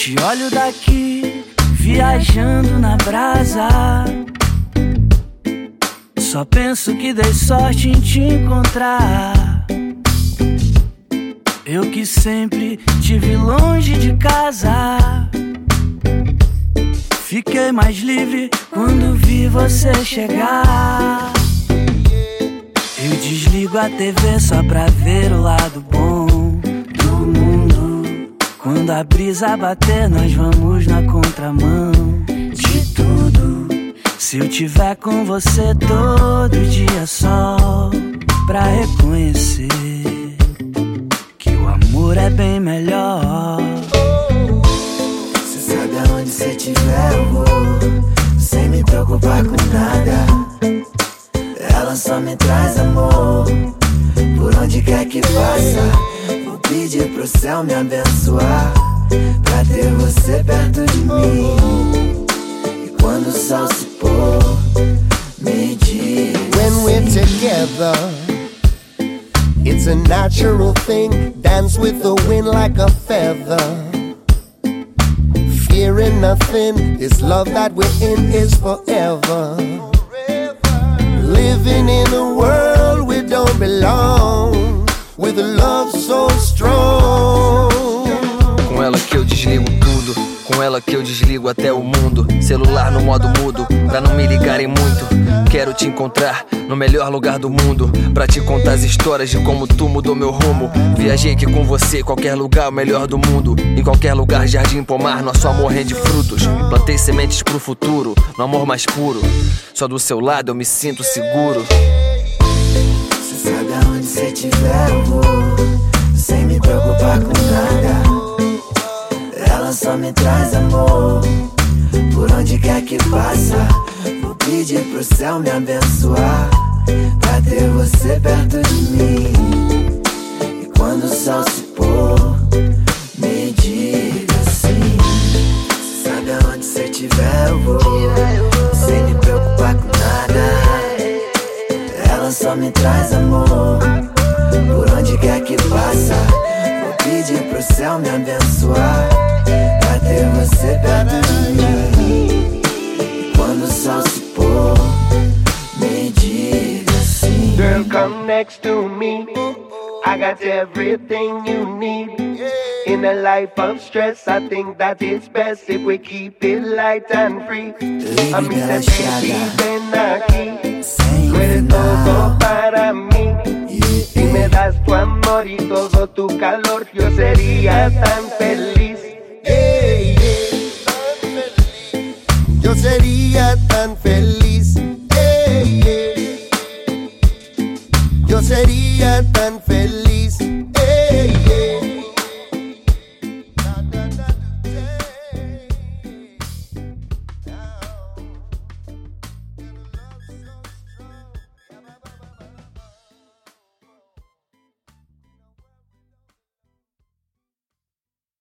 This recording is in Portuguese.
Te olho daqui, viajando na brasa. Só penso que dei sorte em te encontrar. Eu que sempre tive longe de casa. Fiquei mais livre quando vi você chegar. Eu desligo a TV só pra ver o lado bom do mundo. Quando a brisa bater, nós vamos na contramão de tudo. Se eu tiver com você todo dia só pra reconhecer que o amor é bem melhor. Cê sabe aonde cê tiver eu vou, sem me preocupar com nada. Ela só me traz amor, por onde quer que passa. Vou pedir pro céu me abençoar, pra ter você perto de mim. E quando o sol se pôr, me diz. When we're together, it's a natural thing. Dance with the wind like a feather. Fearing nothing, this love that we're in is forever. Living in a world we don't belong, with a love so strong. Com ela que eu desligo tudo, com ela que eu desligo até o mundo. Celular no modo mudo, pra não me ligarem muito. Quero te encontrar no melhor lugar do mundo, pra te contar as histórias de como tu mudou meu rumo. Viajei aqui com você, qualquer lugar o melhor do mundo. Em qualquer lugar, jardim, pomar, nosso amor rende frutos. Plantei sementes pro futuro, no amor mais puro. Só do seu lado eu me sinto seguro. Cê sabe aonde cê tiver eu vou, sem me preocupar com nada. Ela só me traz amor, por onde quer que passa. Vou pedir pro céu me abençoar, pra ter você perto de mim. E quando o sol se pôr, me diga assim. Cê sabe aonde cê tiver eu vou, sem me preocupar com nada. Ela só me traz amor, por onde quer que passa. Vou pedir pro céu me abençoar, pra ter você perto de mim. E quando o sol se pôr, me diga assim. Girl, come next to me. I got everything you need. In a life of stress, I think that it's best if we keep it light and free. A mí baby, ven aquí. Tú eres todo para mí. Si me das tu amor y todo tu calor, yo sería tan feliz.